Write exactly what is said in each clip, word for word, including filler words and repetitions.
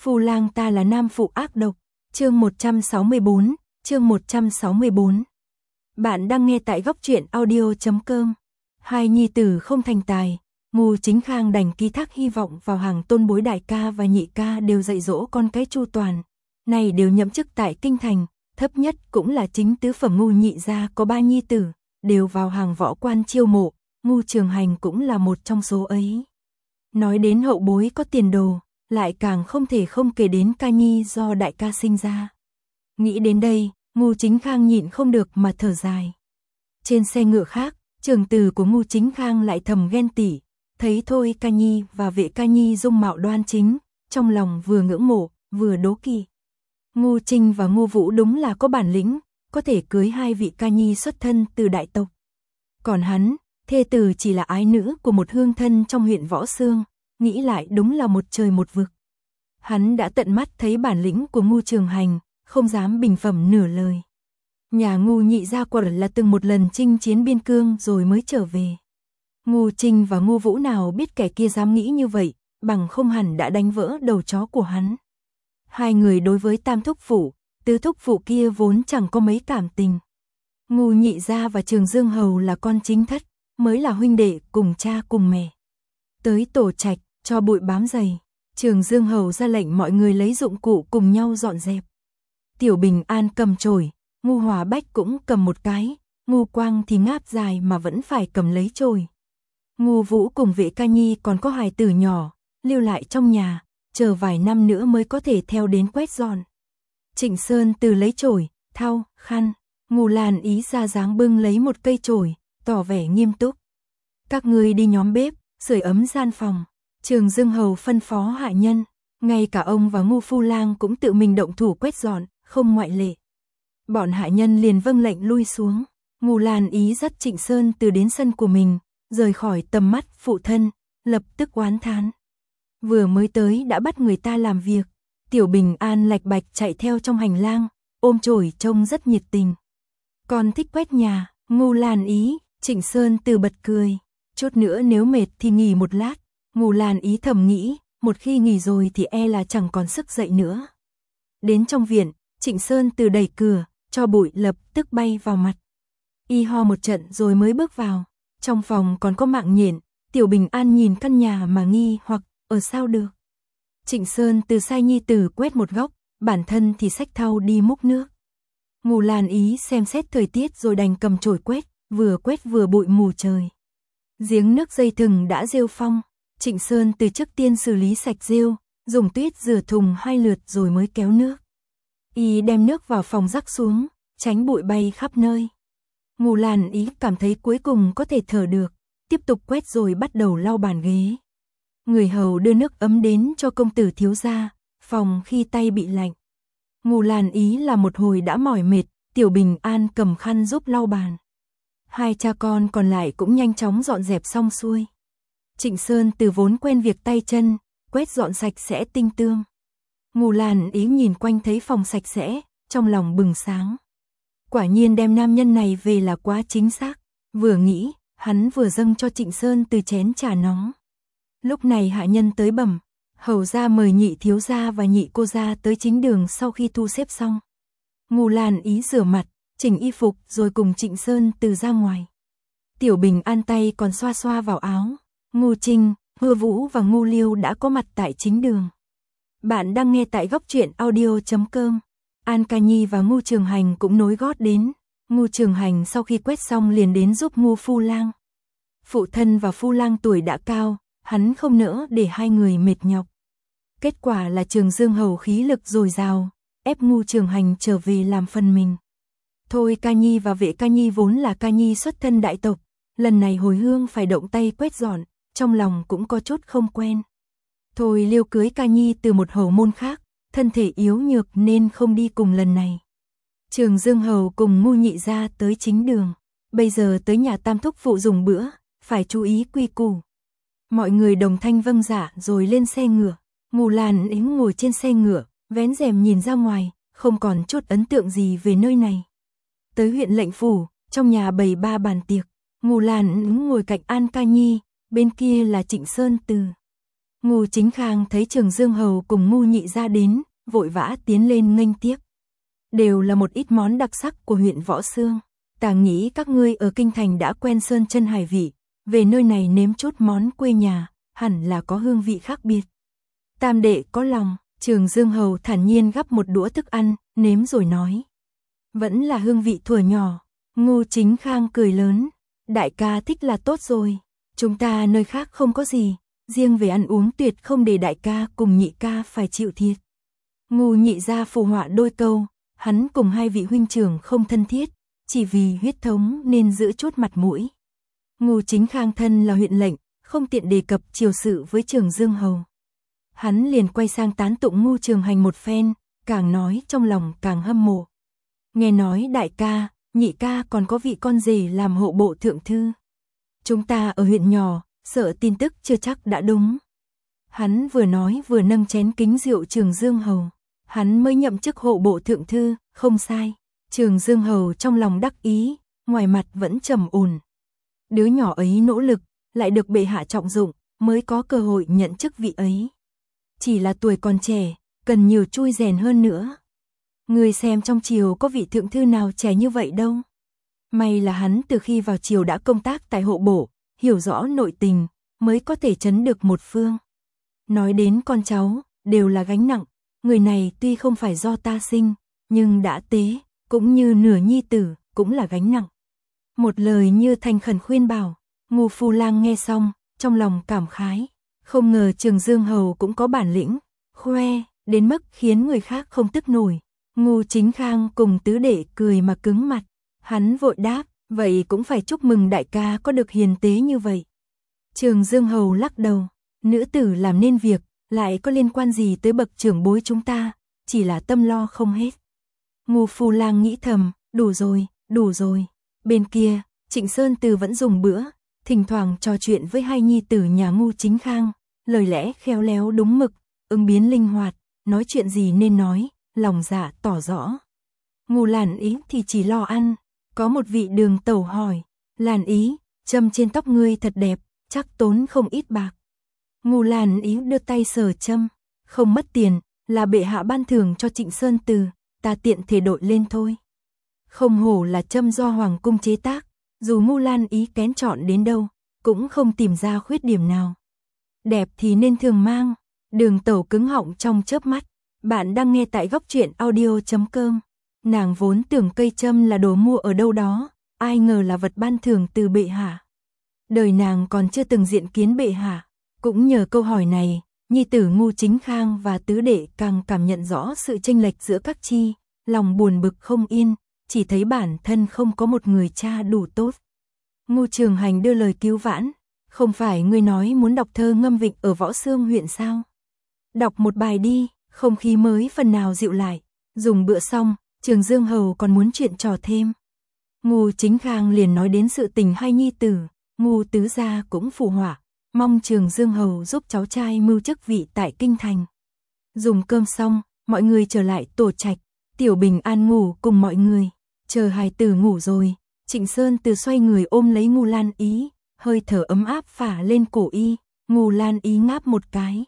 Phu lang ta là nam phụ ác độc. Chương một trăm sáu mươi bốn, chương một trăm sáu mươi bốn. Bạn đang nghe tại góc truyện audio chấm com. Hai nhi tử không thành tài, Ngô Chính Khang đành ký thác hy vọng vào hàng tôn bối đại ca và nhị ca đều dạy dỗ con cái chu toàn. Này đều nhậm chức tại kinh thành, thấp nhất cũng là chính tứ phẩm Ngô nhị gia có ba nhi tử, đều vào hàng võ quan chiêu mộ, Ngô Trường Hành cũng là một trong số ấy. Nói đến hậu bối có tiền đồ, lại càng không thể không kể đến ca nhi do đại ca sinh ra. Nghĩ đến đây, Ngô Chính Khang nhịn không được mà thở dài. Trên xe ngựa khác, trưởng tử của Ngô Chính Khang lại thầm ghen tỉ, thấy Thôi ca nhi và Vệ ca nhi dung mạo đoan chính, trong lòng vừa ngưỡng mộ, vừa đố kỵ. Ngô Trinh và Ngô Vũ đúng là có bản lĩnh, có thể cưới hai vị ca nhi xuất thân từ đại tộc. Còn hắn, thê tử chỉ là ái nữ của một hương thân trong huyện Võ Xương, nghĩ lại đúng là một trời một vực. Hắn đã tận mắt thấy bản lĩnh của Ngô Trường Hành, không dám bình phẩm nửa lời. Nhà Ngô nhị gia quả là từng một lần chinh chiến biên cương rồi mới trở về. Ngô Trinh và Ngô Vũ nào biết kẻ kia dám nghĩ như vậy, bằng không hẳn đã đánh vỡ đầu chó của hắn. Hai người đối với tam thúc phụ, tứ thúc phụ kia vốn chẳng có mấy cảm tình. Ngô nhị gia và Trường Dương Hầu là con chính thất, mới là huynh đệ cùng cha cùng mẹ. Tới tổ trạch, cho bụi bám dày, Trường Dương Hầu ra lệnh mọi người lấy dụng cụ cùng nhau dọn dẹp. Tiểu Bình An cầm chổi, Ngô Hòa Bách cũng cầm một cái, Ngô Quang thì ngáp dài mà vẫn phải cầm lấy chổi. Ngô Vũ cùng Vệ ca nhi còn có hài tử nhỏ, lưu lại trong nhà, chờ vài năm nữa mới có thể theo đến quét dọn. Trịnh Sơn từ lấy chổi, thau, khăn, Ngô Lan Ý ra dáng bưng lấy một cây chổi, tỏ vẻ nghiêm túc. Các ngươi đi nhóm bếp, sưởi ấm gian phòng. Trường Dương Hầu phân phó hạ nhân, ngay cả ông và Ngô Phu Lang cũng tự mình động thủ quét dọn, không ngoại lệ. Bọn hạ nhân liền vâng lệnh lui xuống. Ngô Lan Ý dắt Trịnh Sơn từ đến sân của mình, rời khỏi tầm mắt phụ thân, lập tức oán thán. Vừa mới tới đã bắt người ta làm việc. Tiểu Bình An lạch bạch chạy theo trong hành lang, ôm chổi trông rất nhiệt tình. Con thích quét nhà. Ngô Lan Ý, Trịnh Sơn từ bật cười. Chút nữa nếu mệt thì nghỉ một lát. Ngô Lan Ý thầm nghĩ, một khi nghỉ rồi thì e là chẳng còn sức dậy nữa. Đến trong viện, Trịnh Sơn từ đẩy cửa, cho bụi lập tức bay vào mặt. Y ho một trận rồi mới bước vào. Trong phòng còn có mạng nhện, Tiểu Bình An nhìn căn nhà mà nghi hoặc, ở sao được. Trịnh Sơn từ sai nhi tử quét một góc, bản thân thì xách thau đi múc nước. Ngô Lan Ý xem xét thời tiết rồi đành cầm chổi quét, vừa quét vừa bụi mù trời. Giếng nước dây thừng đã rêu phong, Trịnh Sơn từ trước tiên xử lý sạch rêu, dùng tuyết rửa thùng hai lượt rồi mới kéo nước. Y đem nước vào phòng rắc xuống, tránh bụi bay khắp nơi. Ngô Lan Ý cảm thấy cuối cùng có thể thở được, tiếp tục quét rồi bắt đầu lau bàn ghế. Người hầu đưa nước ấm đến cho công tử thiếu gia, phòng khi tay bị lạnh. Ngô Lan Ý là một hồi đã mỏi mệt, Tiểu Bình An cầm khăn giúp lau bàn. Hai cha con còn lại cũng nhanh chóng dọn dẹp xong xuôi. Trịnh Sơn từ vốn quen việc tay chân, quét dọn sạch sẽ tinh tươm. Ngô Lan Ý nhìn quanh thấy phòng sạch sẽ, trong lòng bừng sáng. Quả nhiên đem nam nhân này về là quá chính xác. Vừa nghĩ, hắn vừa dâng cho Trịnh Sơn từ chén trà nóng. Lúc này hạ nhân tới bẩm, hầu gia mời nhị thiếu gia và nhị cô gia tới chính đường sau khi thu xếp xong. Ngô Lan Ý rửa mặt, chỉnh y phục rồi cùng Trịnh Sơn từ ra ngoài. Tiểu Bình An tay còn xoa xoa vào áo. Ngô Trinh, Ngô Vũ và Ngô Liêu đã có mặt tại chính đường. Bạn đang nghe tại góc truyện audio chấm com. An ca nhi và Ngô Trường Hành cũng nối gót đến. Ngô Trường Hành sau khi quét xong liền đến giúp Ngô Phu Lang. Phụ thân và Phu Lang tuổi đã cao, hắn không nỡ để hai người mệt nhọc. Kết quả là Trường Dương Hầu khí lực dồi dào, ép Ngô Trường Hành trở về làm phần mình. Thôi ca nhi và Vệ ca nhi vốn là ca nhi xuất thân đại tộc, lần này hồi hương phải động tay quét dọn, trong lòng cũng có chút không quen. Thôi Liêu cưới ca nhi từ một hầu môn khác, thân thể yếu nhược nên không đi cùng lần này. Trường Dương Hầu cùng Ngô nhị gia tới chính đường, bây giờ tới nhà tam thúc phụ dùng bữa, phải chú ý quy củ. Mọi người đồng thanh vâng dạ rồi lên xe ngựa. Ngô Lan Ý ngồi trên xe ngựa, vén rèm nhìn ra ngoài, không còn chút ấn tượng gì về nơi này. Tới huyện lệnh phủ, trong nhà bày ba bàn tiệc. Ngô Lan Ý ngồi cạnh An ca nhi, bên kia là Trịnh Sơn Từ. Ngô Chính Khang thấy Trường Dương Hầu cùng Ngô Nhị Gia đến, vội vã tiến lên nghênh tiếp. Đều là một ít món đặc sắc của huyện Võ Xương. Ta nghĩ các ngươi ở kinh thành đã quen sơn chân hải vị, về nơi này nếm chút món quê nhà, hẳn là có hương vị khác biệt. Tam đệ có lòng, Trường Dương Hầu thản nhiên gắp một đũa thức ăn, nếm rồi nói. Vẫn là hương vị thuở nhỏ. Ngô Chính Khang cười lớn. Đại ca thích là tốt rồi. Chúng ta nơi khác không có gì, riêng về ăn uống tuyệt không để đại ca cùng nhị ca phải chịu thiệt. Ngô Nhị Gia phù họa đôi câu, hắn cùng hai vị huynh trưởng không thân thiết, chỉ vì huyết thống nên giữ chút mặt mũi. Ngô Chính Khang thân là huyện lệnh, không tiện đề cập triều sự với Trường Dương Hầu. Hắn liền quay sang tán tụng Ngô Trường Hành một phen, càng nói trong lòng càng hâm mộ. Nghe nói đại ca, nhị ca còn có vị con rể làm hộ bộ thượng thư. Chúng ta ở huyện nhỏ, sợ tin tức chưa chắc đã đúng. Hắn vừa nói vừa nâng chén kính rượu Trường Dương Hầu. Hắn mới nhậm chức hộ bộ thượng thư, không sai. Trường Dương Hầu trong lòng đắc ý, ngoài mặt vẫn trầm ổn. Đứa nhỏ ấy nỗ lực, lại được bệ hạ trọng dụng, mới có cơ hội nhận chức vị ấy. Chỉ là tuổi còn trẻ, cần nhiều chui rèn hơn nữa. Người xem trong triều có vị thượng thư nào trẻ như vậy đâu. May là hắn từ khi vào triều đã công tác tại hộ bộ, hiểu rõ nội tình, mới có thể chấn được một phương. Nói đến con cháu, đều là gánh nặng. Người này tuy không phải do ta sinh, nhưng đã tế, cũng như nửa nhi tử, cũng là gánh nặng. Một lời như thành khẩn khuyên bảo, Ngô Phu Lang nghe xong, trong lòng cảm khái. Không ngờ Trường Dương Hầu cũng có bản lĩnh, khoe, đến mức khiến người khác không tức nổi. Ngô Chính Khang cùng tứ đệ cười mà cứng mặt. Hắn vội đáp, vậy cũng phải chúc mừng đại ca có được hiền tế như vậy. Trường Dương Hầu lắc đầu, nữ tử làm nên việc, lại có liên quan gì tới bậc trưởng bối chúng ta, chỉ là tâm lo không hết. Ngô Phu Lang nghĩ thầm, đủ rồi, đủ rồi. Bên kia, Trịnh Sơn Từ vẫn dùng bữa, thỉnh thoảng trò chuyện với hai nhi tử nhà Ngô Chính Khang, lời lẽ khéo léo đúng mực, ứng biến linh hoạt, nói chuyện gì nên nói, lòng dạ tỏ rõ. Ngô Lan Ý thì chỉ lo ăn, có một vị đường tẩu hỏi, Lan Ý, châm trên tóc ngươi thật đẹp, chắc tốn không ít bạc. Ngô Lan Ý đưa tay sờ châm, không mất tiền, là bệ hạ ban thưởng cho Trịnh Sơn Từ, ta tiện thể đội lên thôi. Không hổ là châm do Hoàng cung chế tác, dù Ngô Lan Ý kén chọn đến đâu, cũng không tìm ra khuyết điểm nào. Đẹp thì nên thường mang, đường tẩu cứng họng trong chớp mắt. Bạn đang nghe tại góc truyện audio chấm com. Nàng vốn tưởng cây châm là đồ mua ở đâu đó, ai ngờ là vật ban thưởng từ bệ hạ. Đời nàng còn chưa từng diện kiến bệ hạ, cũng nhờ câu hỏi này, nhi tử Ngô Chính Khang và tứ đệ càng cảm nhận rõ sự chênh lệch giữa các chi, lòng buồn bực không yên, chỉ thấy bản thân không có một người cha đủ tốt. Ngô Trường Hành đưa lời cứu vãn, không phải ngươi nói muốn đọc thơ ngâm vịnh ở Võ Xương huyện sao? Đọc một bài đi, không khí mới phần nào dịu lại. Dùng bữa xong, Trường Dương Hầu còn muốn chuyện trò thêm. Ngô Chính Khang liền nói đến sự tình hai nhi tử, Ngô tứ gia cũng phụ họa, mong Trường Dương Hầu giúp cháu trai mưu chức vị tại kinh thành. Dùng cơm xong, mọi người trở lại tổ trạch, Tiểu Bình An ngủ cùng mọi người, chờ hài tử ngủ rồi, Trịnh Sơn Từ xoay người ôm lấy Ngô Lan Ý, hơi thở ấm áp phả lên cổ y, Ngô Lan Ý ngáp một cái.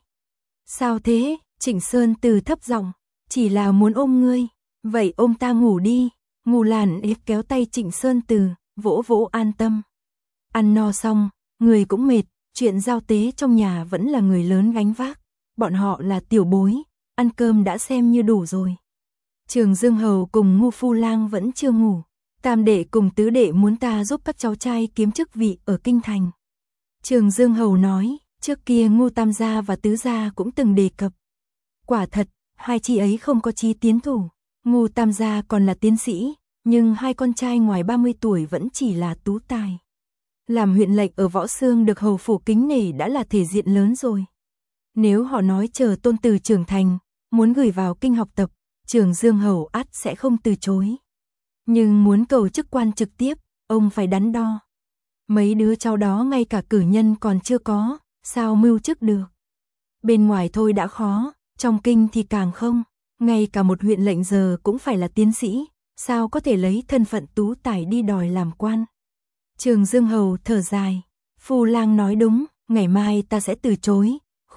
Sao thế? Trịnh Sơn Từ thấp giọng, chỉ là muốn ôm ngươi, vậy ôm ta ngủ đi. Ngô Lan Ý kéo tay Trịnh Sơn Từ, vỗ vỗ an tâm. Ăn no xong, người cũng mệt, chuyện giao tế trong nhà vẫn là người lớn gánh vác, bọn họ là tiểu bối, ăn cơm đã xem như đủ rồi. Trường Dương Hầu cùng Ngô Phu Lang vẫn chưa ngủ, tam đệ cùng tứ đệ muốn ta giúp các cháu trai kiếm chức vị ở kinh thành. Trường Dương Hầu nói, trước kia Ngô Tam gia và Tứ gia cũng từng đề cập. Quả thật, hai chị ấy không có chí tiến thủ. Ngô Tam gia còn là tiến sĩ, nhưng hai con trai ngoài ba mươi tuổi vẫn chỉ là tú tài. Làm huyện lệnh ở Võ Xương được hầu phủ kính nể đã là thể diện lớn rồi. Nếu họ nói chờ tôn tử trưởng thành, muốn gửi vào kinh học tập, Trường Dương Hầu ắt sẽ không từ chối. Nhưng muốn cầu chức quan trực tiếp, ông phải đắn đo. Mấy đứa cháu đó ngay cả cử nhân còn chưa có, sao mưu chức được. Bên ngoài thôi đã khó, trong kinh thì càng không. Ngay cả một huyện lệnh giờ cũng phải là tiến sĩ, sao có thể lấy thân phận tú tài đi đòi làm quan. Trường Dương Hầu thở dài, Phu Lang nói đúng, ngày mai ta sẽ từ chối,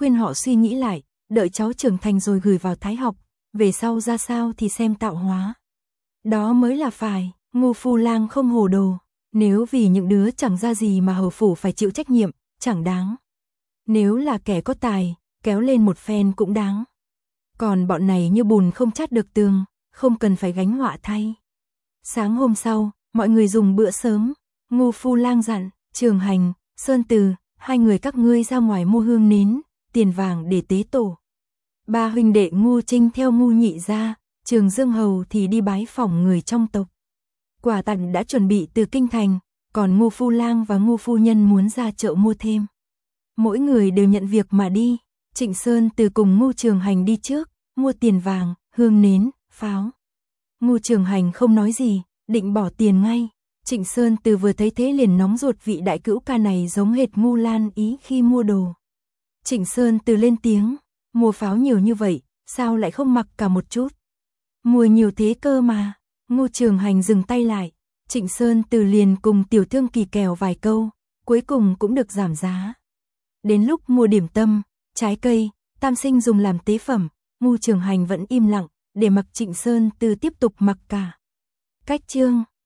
khuyên họ suy nghĩ lại, đợi cháu trưởng thành rồi gửi vào Thái học, về sau ra sao thì xem tạo hóa. Đó mới là phải. Ngô Phu Lang không hồ đồ, nếu vì những đứa chẳng ra gì mà hầu phủ phải chịu trách nhiệm, chẳng đáng. Nếu là kẻ có tài, kéo lên một phen cũng đáng. Còn bọn này như bùn không chát được tường, không cần phải gánh họa thay. Sáng hôm sau, mọi người dùng bữa sớm, Ngô Phu Lang dặn, Trường Hành, Sơn Từ, hai người các ngươi ra ngoài mua hương nến, tiền vàng để tế tổ. Ba huynh đệ Ngô Trinh theo Ngô Nhị ra, Trường Dương Hầu thì đi bái phỏng người trong tộc. Quả tặng đã chuẩn bị từ kinh thành, còn Ngô Phu Lang và Ngô Phu Nhân muốn ra chợ mua thêm. Mỗi người đều nhận việc mà đi, Trịnh Sơn Từ cùng Ngô Trường Hành đi trước, mua tiền vàng, hương nến, pháo. Ngô Trường Hành không nói gì, định bỏ tiền ngay. Trịnh Sơn Từ vừa thấy thế liền nóng ruột, vị đại cữu ca này giống hệt Ngô Lan Ý khi mua đồ. Trịnh Sơn Từ lên tiếng, mua pháo nhiều như vậy, sao lại không mặc cả một chút? Mua nhiều thế cơ mà. Ngô Trường Hành dừng tay lại, Trịnh Sơn Từ liền cùng tiểu thương kỳ kèo vài câu, cuối cùng cũng được giảm giá. Đến lúc mua điểm tâm, trái cây, tam sinh dùng làm tế phẩm, Ngô Trường Hành vẫn im lặng, để mặc Trịnh Sơn Từ tiếp tục mặc cả. Cách chương